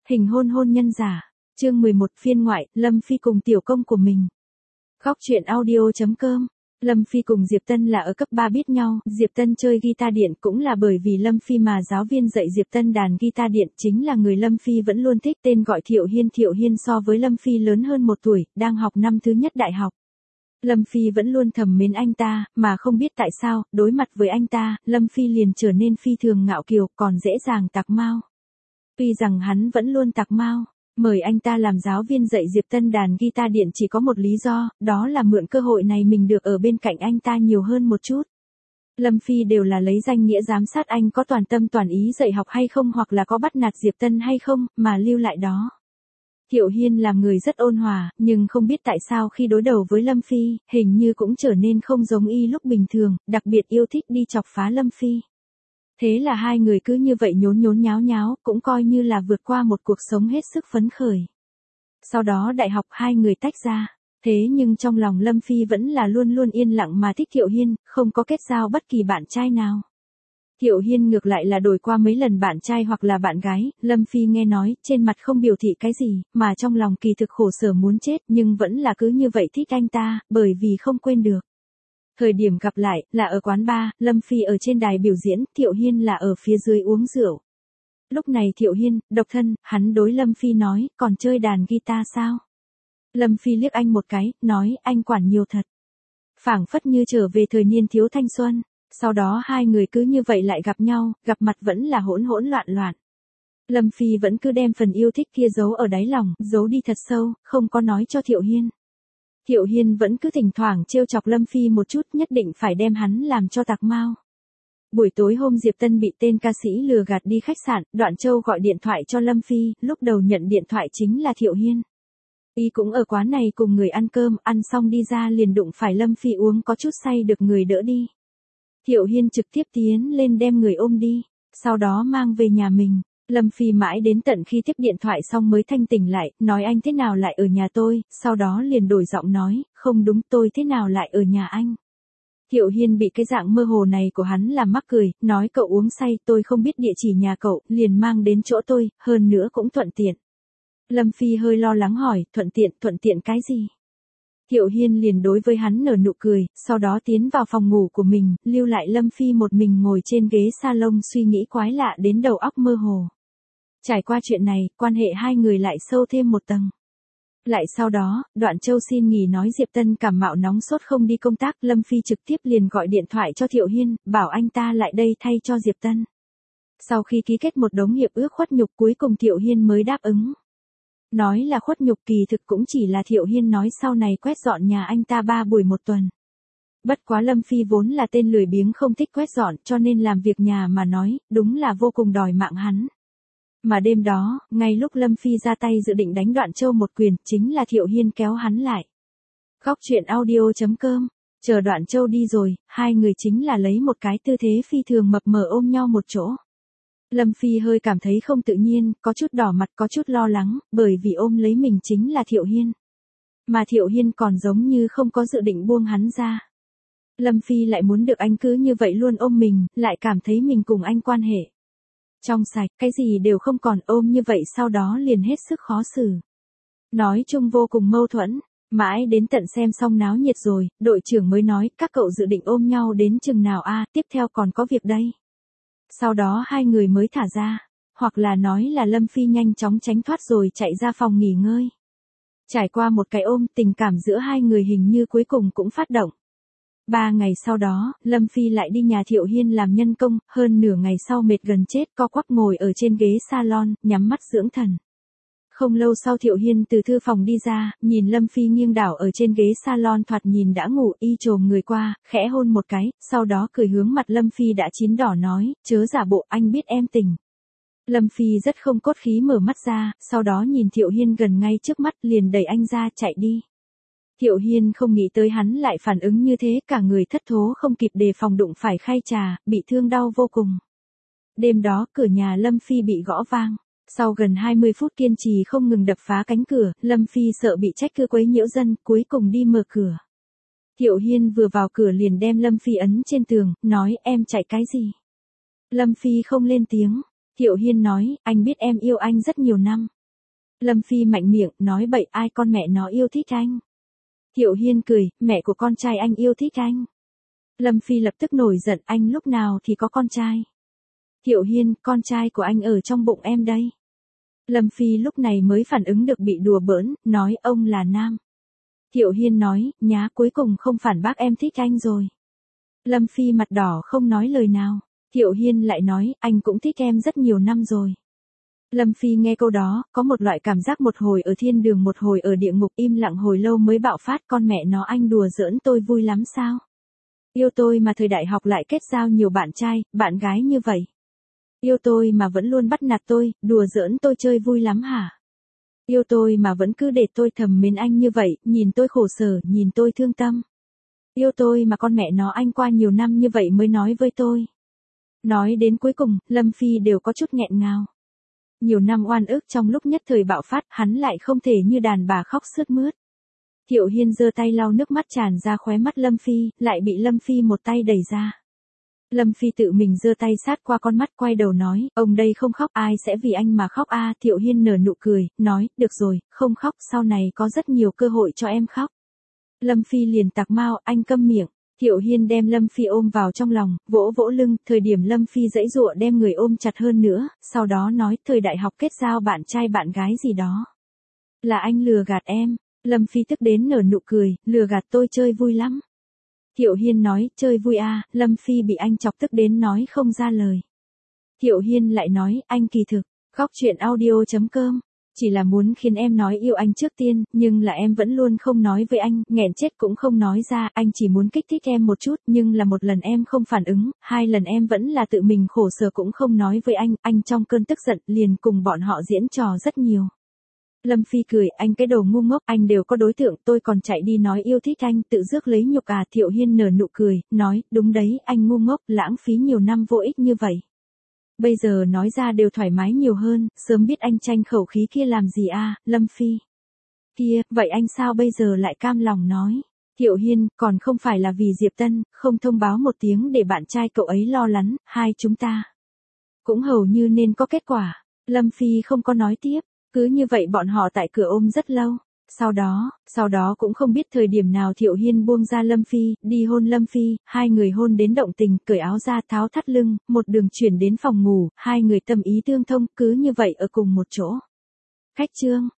Hình hôn hôn nhân giả. Chương 11 phiên ngoại, Lâm Phi cùng tiểu công của mình. Góc truyện audio.com. Lâm Phi cùng Diệp Tân là ở cấp 3 biết nhau, Diệp Tân chơi guitar điện cũng là bởi vì Lâm Phi mà giáo viên dạy Diệp Tân đàn guitar điện chính là người Lâm Phi vẫn luôn thích, tên gọi Thiệu Hiên. Thiệu Hiên so với Lâm Phi lớn hơn 1 tuổi, đang học năm thứ nhất đại học. Lâm Phi vẫn luôn thầm mến anh ta, mà không biết tại sao, đối mặt với anh ta, Lâm Phi liền trở nên phi thường ngạo kiều, còn dễ dàng tạc mau. Tuy rằng hắn vẫn luôn tạc mau, mời anh ta làm giáo viên dạy Diệp Tân đàn guitar điện chỉ có một lý do, đó là mượn cơ hội này mình được ở bên cạnh anh ta nhiều hơn một chút. Lâm Phi đều là lấy danh nghĩa giám sát anh có toàn tâm toàn ý dạy học hay không hoặc là có bắt nạt Diệp Tân hay không, mà lưu lại đó. Thiệu Hiên là người rất ôn hòa, nhưng không biết tại sao khi đối đầu với Lâm Phi, hình như cũng trở nên không giống y lúc bình thường, đặc biệt yêu thích đi chọc phá Lâm Phi. Thế là hai người cứ như vậy nhốn nhốn nháo nháo, cũng coi như là vượt qua một cuộc sống hết sức phấn khởi. Sau đó đại học hai người tách ra, thế nhưng trong lòng Lâm Phi vẫn là luôn luôn yên lặng mà thích Thiệu Hiên, không có kết giao bất kỳ bạn trai nào. Thiệu Hiên ngược lại là đổi qua mấy lần bạn trai hoặc là bạn gái, Lâm Phi nghe nói, trên mặt không biểu thị cái gì, mà trong lòng kỳ thực khổ sở muốn chết nhưng vẫn là cứ như vậy thích anh ta, bởi vì không quên được. Thời điểm gặp lại, là ở quán bar, Lâm Phi ở trên đài biểu diễn, Thiệu Hiên là ở phía dưới uống rượu. Lúc này Thiệu Hiên, độc thân, hắn đối Lâm Phi nói, còn chơi đàn guitar sao? Lâm Phi liếc anh một cái, nói, anh quản nhiều thật. Phảng phất như trở về thời niên thiếu thanh xuân. Sau đó hai người cứ như vậy lại gặp nhau, gặp mặt vẫn là hỗn hỗn loạn loạn. Lâm Phi vẫn cứ đem phần yêu thích kia giấu ở đáy lòng, giấu đi thật sâu, không có nói cho Thiệu Hiên. Thiệu Hiên vẫn cứ thỉnh thoảng trêu chọc Lâm Phi một chút, nhất định phải đem hắn làm cho tạc mau. Buổi tối hôm Diệp Tân bị tên ca sĩ lừa gạt đi khách sạn, Đoạn Châu gọi điện thoại cho Lâm Phi, lúc đầu nhận điện thoại chính là Thiệu Hiên. Y cũng ở quán này cùng người ăn cơm, ăn xong đi ra liền đụng phải Lâm Phi uống có chút say được người đỡ đi. Thiệu Hiên trực tiếp tiến lên đem người ôm đi, sau đó mang về nhà mình. Lâm Phi mãi đến tận khi tiếp điện thoại xong mới thanh tỉnh lại, nói anh thế nào lại ở nhà tôi, sau đó liền đổi giọng nói, không đúng tôi thế nào lại ở nhà anh. Thiệu Hiên bị cái dạng mơ hồ này của hắn làm mắc cười, nói cậu uống say tôi không biết địa chỉ nhà cậu, liền mang đến chỗ tôi, hơn nữa cũng thuận tiện. Lâm Phi hơi lo lắng hỏi, thuận tiện cái gì? Thiệu Hiên liền đối với hắn nở nụ cười, sau đó tiến vào phòng ngủ của mình, lưu lại Lâm Phi một mình ngồi trên ghế salon suy nghĩ quái lạ đến đầu óc mơ hồ. Trải qua chuyện này, quan hệ hai người lại sâu thêm một tầng. Lại sau đó, Đoạn Châu xin nghỉ nói Diệp Tân cảm mạo nóng sốt không đi công tác, Lâm Phi trực tiếp liền gọi điện thoại cho Thiệu Hiên, bảo anh ta lại đây thay cho Diệp Tân. Sau khi ký kết một đống hiệp ước khuất nhục cuối cùng Thiệu Hiên mới đáp ứng. Nói là khuất nhục kỳ thực cũng chỉ là Thiệu Hiên nói sau này quét dọn nhà anh ta 3 buổi một tuần. Bất quá Lâm Phi vốn là tên lười biếng không thích quét dọn cho nên làm việc nhà mà nói, đúng là vô cùng đòi mạng hắn. Mà đêm đó, ngay lúc Lâm Phi ra tay dự định đánh Đoạn Châu một quyền, chính là Thiệu Hiên kéo hắn lại. Góc truyện audio.com. Chờ Đoạn Châu đi rồi, hai người chính là lấy một cái tư thế phi thường mập mờ ôm nhau một chỗ. Lâm Phi hơi cảm thấy không tự nhiên, có chút đỏ mặt có chút lo lắng, bởi vì ôm lấy mình chính là Thiệu Hiên. Mà Thiệu Hiên còn giống như không có dự định buông hắn ra. Lâm Phi lại muốn được anh cứ như vậy luôn ôm mình, lại cảm thấy mình cùng anh quan hệ trong sạch, cái gì đều không còn, ôm như vậy sau đó liền hết sức khó xử. Nói chung vô cùng mâu thuẫn, mãi đến tận xem xong náo nhiệt rồi, đội trưởng mới nói, các cậu dự định ôm nhau đến chừng nào a, tiếp theo còn có việc đây. Sau đó hai người mới thả ra, hoặc là nói là Lâm Phi nhanh chóng tránh thoát rồi chạy ra phòng nghỉ ngơi. Trải qua một cái ôm, tình cảm giữa hai người hình như cuối cùng cũng phát động. 3 ngày sau đó, Lâm Phi lại đi nhà Thiệu Hiên làm nhân công, hơn nửa ngày sau mệt gần chết co quắp ngồi ở trên ghế salon, nhắm mắt dưỡng thần. Không lâu sau Thiệu Hiên từ thư phòng đi ra, nhìn Lâm Phi nghiêng đảo ở trên ghế salon thoạt nhìn đã ngủ, y chồm người qua, khẽ hôn một cái, sau đó cười hướng mặt Lâm Phi đã chín đỏ nói, chớ giả bộ anh biết em tỉnh. Lâm Phi rất không cốt khí mở mắt ra, sau đó nhìn Thiệu Hiên gần ngay trước mắt liền đẩy anh ra chạy đi. Thiệu Hiên không nghĩ tới hắn lại phản ứng như thế, cả người thất thố không kịp đề phòng đụng phải khay trà, bị thương đau vô cùng. Đêm đó cửa nhà Lâm Phi bị gõ vang. Sau gần 20 phút kiên trì không ngừng đập phá cánh cửa, Lâm Phi sợ bị trách cứ quấy nhiễu dân, cuối cùng đi mở cửa. Thiệu Hiên vừa vào cửa liền đem Lâm Phi ấn trên tường, nói em chạy cái gì? Lâm Phi không lên tiếng. Thiệu Hiên nói, anh biết em yêu anh rất nhiều năm. Lâm Phi mạnh miệng, nói bậy ai con mẹ nó yêu thích anh. Thiệu Hiên cười, mẹ của con trai anh yêu thích anh. Lâm Phi lập tức nổi giận, anh lúc nào thì có con trai. Thiệu Hiên, con trai của anh ở trong bụng em đây. Lâm Phi lúc này mới phản ứng được bị đùa bỡn, nói ông là nam. Thiệu Hiên nói, nhá cuối cùng không phản bác em thích anh rồi. Lâm Phi mặt đỏ không nói lời nào. Thiệu Hiên lại nói, anh cũng thích em rất nhiều năm rồi. Lâm Phi nghe câu đó, có một loại cảm giác một hồi ở thiên đường một hồi ở địa ngục, im lặng hồi lâu mới bạo phát, con mẹ nó anh đùa giỡn tôi vui lắm sao? Yêu tôi mà thời đại học lại kết giao nhiều bạn trai, bạn gái như vậy. Yêu tôi mà vẫn luôn bắt nạt tôi, đùa giỡn tôi chơi vui lắm hả? Yêu tôi mà vẫn cứ để tôi thầm mến anh như vậy, nhìn tôi khổ sở, nhìn tôi thương tâm. Yêu tôi mà con mẹ nó anh qua nhiều năm như vậy mới nói với tôi. Nói đến cuối cùng, Lâm Phi đều có chút nghẹn ngào. Nhiều năm oan ức trong lúc nhất thời bạo phát, hắn lại không thể như đàn bà khóc sướt mướt. Thiệu Hiên giơ tay lau nước mắt tràn ra khóe mắt Lâm Phi, lại bị Lâm Phi một tay đẩy ra. Lâm Phi tự mình giơ tay sát qua con mắt quay đầu nói, ông đây không khóc ai sẽ vì anh mà khóc a. Thiệu Hiên nở nụ cười, nói, được rồi, không khóc, sau này có rất nhiều cơ hội cho em khóc. Lâm Phi liền tạc mau, anh câm miệng. Thiệu Hiên đem Lâm Phi ôm vào trong lòng, vỗ vỗ lưng, thời điểm Lâm Phi giãy giụa đem người ôm chặt hơn nữa, sau đó nói, thời đại học kết giao bạn trai bạn gái gì đó. Là anh lừa gạt em. Lâm Phi tức đến nở nụ cười, lừa gạt tôi chơi vui lắm. Thiệu Hiên nói, chơi vui à, Lâm Phi bị anh chọc tức đến nói không ra lời. Thiệu Hiên lại nói, anh kỳ thực, góc chuyện audio.com. Chỉ là muốn khiến em nói yêu anh trước tiên, nhưng là em vẫn luôn không nói với anh, nghẹn chết cũng không nói ra, anh chỉ muốn kích thích em một chút, nhưng là một lần em không phản ứng, hai lần em vẫn là tự mình khổ sở cũng không nói với anh trong cơn tức giận liền cùng bọn họ diễn trò rất nhiều. Lâm Phi cười, anh cái đồ ngu ngốc, anh đều có đối tượng, tôi còn chạy đi nói yêu thích anh, tự rước lấy nhục à. Thiệu Hiên nở nụ cười, nói, đúng đấy, anh ngu ngốc, lãng phí nhiều năm vô ích như vậy. Bây giờ nói ra đều thoải mái nhiều hơn, sớm biết anh tranh khẩu khí kia làm gì à, Lâm Phi. Kia, vậy anh sao bây giờ lại cam lòng nói. Thiệu Hiên, còn không phải là vì Diệp Tân, không thông báo một tiếng để bạn trai cậu ấy lo lắng, hai chúng ta cũng hầu như nên có kết quả. Lâm Phi không có nói tiếp, cứ như vậy bọn họ tại cửa ôm rất lâu. Sau đó cũng không biết thời điểm nào Thiệu Hiên buông ra Lâm Phi, đi hôn Lâm Phi, hai người hôn đến động tình, cởi áo ra tháo thắt lưng, một đường chuyển đến phòng ngủ, hai người tâm ý tương thông, cứ như vậy ở cùng một chỗ. Khách chương